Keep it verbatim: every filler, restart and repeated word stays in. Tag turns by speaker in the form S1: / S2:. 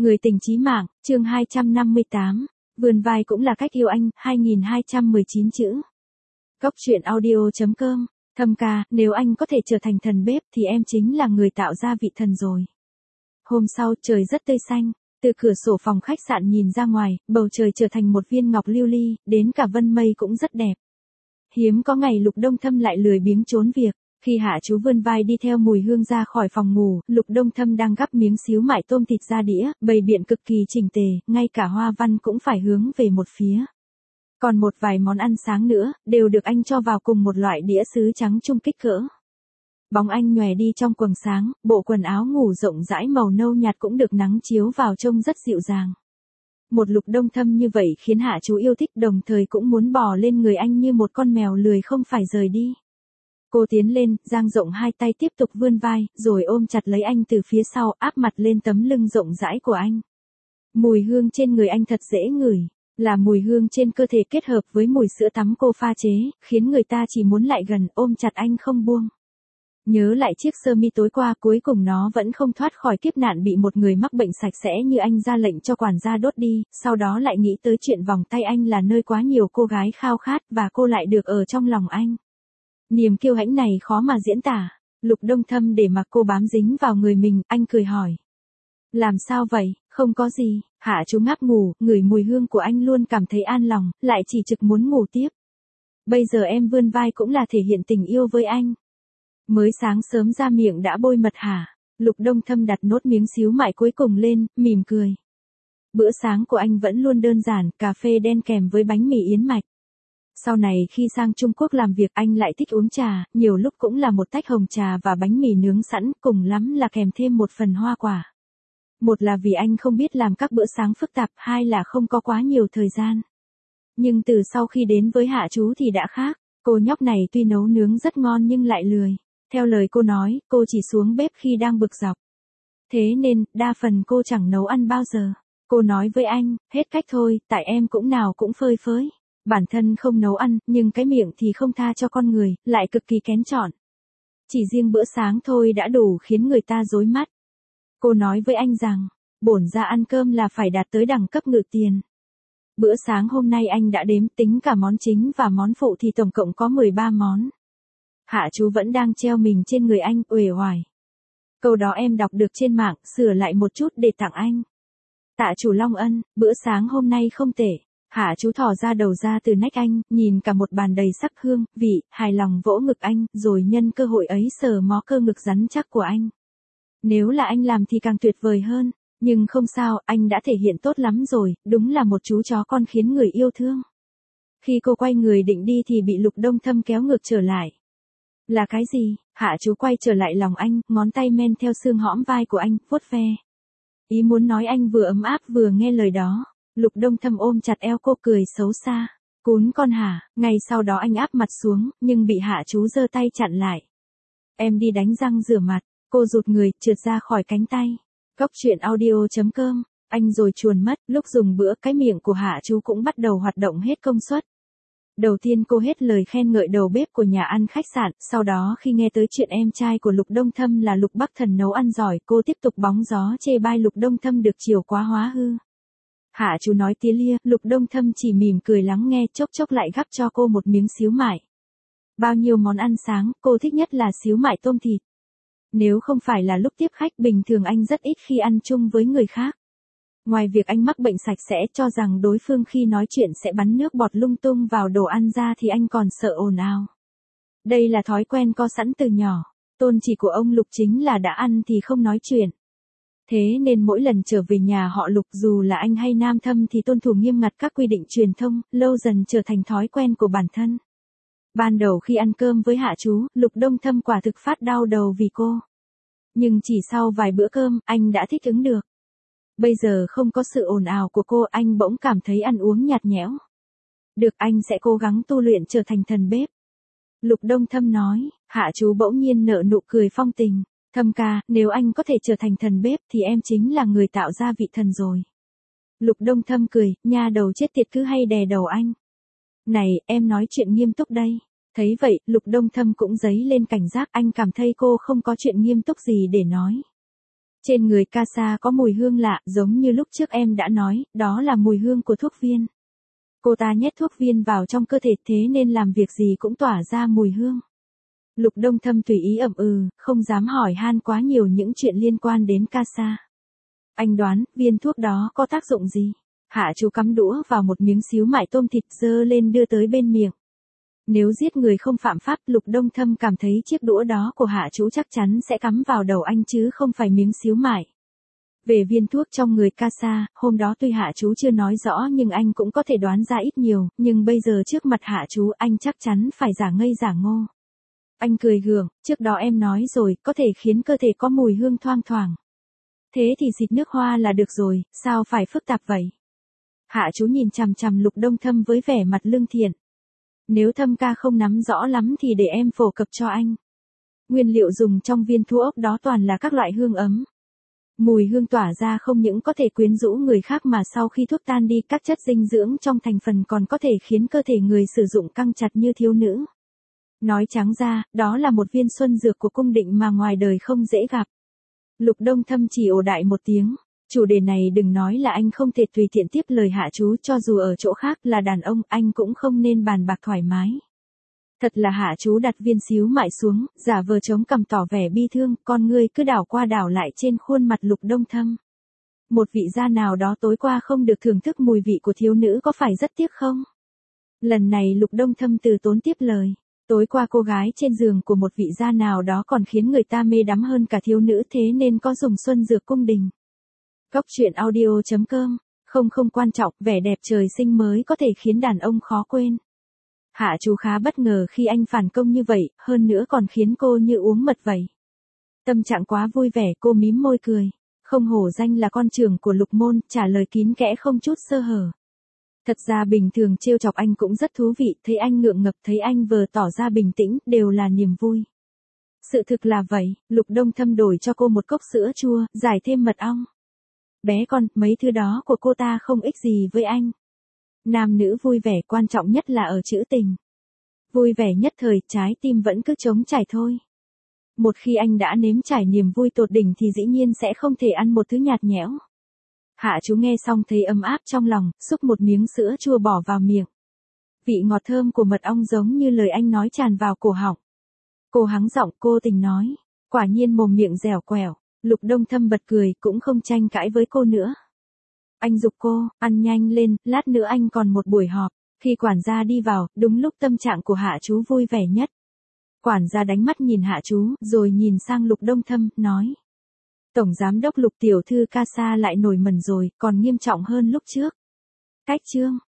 S1: Người tình chí mạng, chương hai trăm năm mươi tám, vươn vai cũng là cách yêu anh, hai nghìn hai trăm mười chín chữ. Góc truyện audio chấm com, Thâm ca, nếu anh có thể trở thành thần bếp thì em chính là người tạo ra vị thần rồi. Hôm sau trời rất tươi xanh, từ cửa sổ phòng khách sạn nhìn ra ngoài, bầu trời trở thành một viên ngọc lưu ly, đến cả vân mây cũng rất đẹp. Hiếm có ngày Lục Đông Thâm lại lười biếng trốn việc. Khi Hạ Chú vươn vai đi theo mùi hương ra khỏi phòng ngủ, Lục Đông Thâm đang gắp miếng xíu mại tôm thịt ra đĩa, bày biện cực kỳ chỉnh tề, ngay cả hoa văn cũng phải hướng về một phía. Còn một vài món ăn sáng nữa, đều được anh cho vào cùng một loại đĩa sứ trắng chung kích cỡ. Bóng anh nhòe đi trong quầng sáng, bộ quần áo ngủ rộng rãi màu nâu nhạt cũng được nắng chiếu vào trông rất dịu dàng. Một Lục Đông Thâm như vậy khiến Hạ Chú yêu thích, đồng thời cũng muốn bò lên người anh như một con mèo lười không phải rời đi. Cô tiến lên, dang rộng hai tay tiếp tục vươn vai, rồi ôm chặt lấy anh từ phía sau, áp mặt lên tấm lưng rộng rãi của anh. Mùi hương trên người anh thật dễ ngửi, là mùi hương trên cơ thể kết hợp với mùi sữa tắm cô pha chế, khiến người ta chỉ muốn lại gần, ôm chặt anh không buông. Nhớ lại chiếc sơ mi tối qua, cuối cùng nó vẫn không thoát khỏi kiếp nạn bị một người mắc bệnh sạch sẽ như anh ra lệnh cho quản gia đốt đi, sau đó lại nghĩ tới chuyện vòng tay anh là nơi quá nhiều cô gái khao khát và cô lại được ở trong lòng anh. Niềm kiêu hãnh này khó mà diễn tả. Lục Đông Thâm để mặc cô bám dính vào người mình, anh cười hỏi. Làm sao vậy, không có gì. Hạ Chú ngáp ngủ, ngửi mùi hương của anh luôn cảm thấy an lòng, lại chỉ trực muốn ngủ tiếp. Bây giờ em vươn vai cũng là thể hiện tình yêu với anh. Mới sáng sớm ra miệng đã bôi mật hả? Lục Đông Thâm đặt nốt miếng xíu mại cuối cùng lên, mỉm cười. Bữa sáng của anh vẫn luôn đơn giản, cà phê đen kèm với bánh mì yến mạch. Sau này khi sang Trung Quốc làm việc anh lại thích uống trà, nhiều lúc cũng là một tách hồng trà và bánh mì nướng sẵn, cùng lắm là kèm thêm một phần hoa quả. Một là vì anh không biết làm các bữa sáng phức tạp, hai là không có quá nhiều thời gian. Nhưng từ sau khi đến với Hạ Chú thì đã khác, cô nhóc này tuy nấu nướng rất ngon nhưng lại lười. Theo lời cô nói, cô chỉ xuống bếp khi đang bực dọc. Thế nên, đa phần cô chẳng nấu ăn bao giờ. Cô nói với anh, hết cách thôi, tại em cũng nào cũng phơi phới. Bản thân không nấu ăn, nhưng cái miệng thì không tha cho con người, lại cực kỳ kén chọn. Chỉ riêng bữa sáng thôi đã đủ khiến người ta rối mắt. Cô nói với anh rằng, bổn ra ăn cơm là phải đạt tới đẳng cấp ngự tiền. Bữa sáng hôm nay anh đã đếm tính cả món chính và món phụ thì tổng cộng có mười ba món. Hạ Chú vẫn đang treo mình trên người anh, uể oải. Câu đó em đọc được trên mạng, sửa lại một chút để tặng anh. Tạ chủ Long ân, bữa sáng hôm nay không tệ. Hạ Chú thò ra đầu ra từ nách anh, nhìn cả một bàn đầy sắc hương, vị, hài lòng vỗ ngực anh, rồi nhân cơ hội ấy sờ mó cơ ngực rắn chắc của anh. Nếu là anh làm thì càng tuyệt vời hơn, nhưng không sao, anh đã thể hiện tốt lắm rồi, đúng là một chú chó con khiến người yêu thương. Khi cô quay người định đi thì bị Lục Đông Thâm kéo ngược trở lại. Là cái gì? Hạ Chú quay trở lại lòng anh, ngón tay men theo xương hõm vai của anh, vuốt ve. Ý muốn nói anh vừa ấm áp vừa nghe lời đó. Lục Đông Thâm ôm chặt eo cô cười xấu xa. Cún con hả? Ngay sau đó anh áp mặt xuống, nhưng bị Hạ Chú giơ tay chặn lại. Em đi đánh răng rửa mặt. Cô rụt người, trượt ra khỏi cánh tay. Góc truyện audio chấm com, anh rồi chuồn mất, lúc dùng bữa cái miệng của Hạ Chú cũng bắt đầu hoạt động hết công suất. Đầu tiên cô hết lời khen ngợi đầu bếp của nhà ăn khách sạn, sau đó khi nghe tới chuyện em trai của Lục Đông Thâm là Lục Bắc Thần nấu ăn giỏi, cô tiếp tục bóng gió chê bai Lục Đông Thâm được chiều quá hóa hư. Hạ Chú nói tía lia, Lục Đông Thâm chỉ mỉm cười lắng nghe, chốc chốc lại gắp cho cô một miếng xíu mại. Bao nhiêu món ăn sáng, cô thích nhất là xíu mại tôm thịt. Nếu không phải là lúc tiếp khách, bình thường anh rất ít khi ăn chung với người khác. Ngoài việc anh mắc bệnh sạch sẽ cho rằng đối phương khi nói chuyện sẽ bắn nước bọt lung tung vào đồ ăn ra thì anh còn sợ ồn ào. Đây là thói quen có sẵn từ nhỏ, tôn chỉ của ông Lục chính là đã ăn thì không nói chuyện. Thế nên mỗi lần trở về nhà họ Lục dù là anh hay Nam Thâm thì tuân thủ nghiêm ngặt các quy định truyền thông, lâu dần trở thành thói quen của bản thân. Ban đầu khi ăn cơm với Hạ Chú, Lục Đông Thâm quả thực phát đau đầu vì cô. Nhưng chỉ sau vài bữa cơm, anh đã thích ứng được. Bây giờ không có sự ồn ào của cô, anh bỗng cảm thấy ăn uống nhạt nhẽo. Được, anh sẽ cố gắng tu luyện trở thành thần bếp. Lục Đông Thâm nói. Hạ Chú bỗng nhiên nở nụ cười phong tình. Thâm ca, nếu anh có thể trở thành thần bếp thì em chính là người tạo ra vị thần rồi. Lục Đông Thâm cười, nha đầu chết tiệt cứ hay đè đầu anh. Này, em nói chuyện nghiêm túc đây. Thấy vậy, Lục Đông Thâm cũng dấy lên cảnh giác, anh cảm thấy cô không có chuyện nghiêm túc gì để nói. Trên người Casa có mùi hương lạ, giống như lúc trước em đã nói, đó là mùi hương của thuốc viên. Cô ta nhét thuốc viên vào trong cơ thể thế nên làm việc gì cũng tỏa ra mùi hương. Lục Đông Thâm tùy ý ậm ừ, không dám hỏi han quá nhiều những chuyện liên quan đến Casa. Anh đoán, viên thuốc đó có tác dụng gì? Hạ chú cắm đũa vào một miếng xíu mại tôm thịt dơ lên đưa tới bên miệng. Nếu giết người không phạm pháp, Lục Đông Thâm cảm thấy chiếc đũa đó của hạ chú chắc chắn sẽ cắm vào đầu anh chứ không phải miếng xíu mại. Về viên thuốc trong người Casa, hôm đó tuy hạ chú chưa nói rõ nhưng anh cũng có thể đoán ra ít nhiều, nhưng bây giờ trước mặt hạ chú anh chắc chắn phải giả ngây giả ngô. Anh cười gượng, trước đó em nói rồi, có thể khiến cơ thể có mùi hương thoang thoảng. Thế thì xịt nước hoa là được rồi, sao phải phức tạp vậy? Hạ chú nhìn chằm chằm Lục Đông Thâm với vẻ mặt lương thiện. Nếu Thâm ca không nắm rõ lắm thì để em phổ cập cho anh. Nguyên liệu dùng trong viên thuốc ốc đó toàn là các loại hương ấm. Mùi hương tỏa ra không những có thể quyến rũ người khác mà sau khi thuốc tan đi các chất dinh dưỡng trong thành phần còn có thể khiến cơ thể người sử dụng căng chặt như thiếu nữ. Nói trắng ra, đó là một viên xuân dược của cung định mà ngoài đời không dễ gặp. Lục Đông Thâm chỉ ồ đại một tiếng. Chủ đề này đừng nói là anh không thể tùy tiện tiếp lời hạ chú, cho dù ở chỗ khác là đàn ông anh cũng không nên bàn bạc thoải mái. Thật là hạ chú đặt viên xíu mại xuống, giả vờ chống cằm tỏ vẻ bi thương, con ngươi cứ đảo qua đảo lại trên khuôn mặt Lục Đông Thâm. Một vị gia nào đó tối qua không được thưởng thức mùi vị của thiếu nữ có phải rất tiếc không? Lần này Lục Đông Thâm từ tốn tiếp lời. Tối qua cô gái trên giường của một vị gia nào đó còn khiến người ta mê đắm hơn cả thiếu nữ thế nên có dùng xuân dược cung đình. Góc truyện audio chấm com, không không quan trọng, vẻ đẹp trời sinh mới có thể khiến đàn ông khó quên. Hạ chú khá bất ngờ khi anh phản công như vậy, hơn nữa còn khiến cô như uống mật vậy. Tâm trạng quá vui vẻ cô mím môi cười. Không hổ danh là con trưởng của Lục môn, trả lời kín kẽ không chút sơ hở. Thật ra bình thường trêu chọc anh cũng rất thú vị, thấy anh ngượng ngập thấy anh vờ tỏ ra bình tĩnh, đều là niềm vui. Sự thực là vậy, Lục Đông Thâm đổi cho cô một cốc sữa chua, giải thêm mật ong. Bé con, mấy thứ đó của cô ta không ích gì với anh. Nam nữ vui vẻ quan trọng nhất là ở chữ tình. Vui vẻ nhất thời, trái tim vẫn cứ trống trải thôi. Một khi anh đã nếm trải niềm vui tột đỉnh thì dĩ nhiên sẽ không thể ăn một thứ nhạt nhẽo. Hạ chú nghe xong thấy ấm áp trong lòng, xúc một miếng sữa chua bỏ vào miệng. Vị ngọt thơm của mật ong giống như lời anh nói tràn vào cổ họng. Cô hắng giọng cô tình nói, quả nhiên mồm miệng dẻo quẹo. Lục Đông Thâm bật cười, cũng không tranh cãi với cô nữa. Anh giục cô, ăn nhanh lên, lát nữa anh còn một buổi họp. Khi quản gia đi vào, đúng lúc tâm trạng của hạ chú vui vẻ nhất. Quản gia đánh mắt nhìn hạ chú, rồi nhìn sang Lục Đông Thâm, nói. Tổng giám đốc Lục tiểu thư Casa lại nổi mẩn rồi, còn nghiêm trọng hơn lúc trước. Cách chương.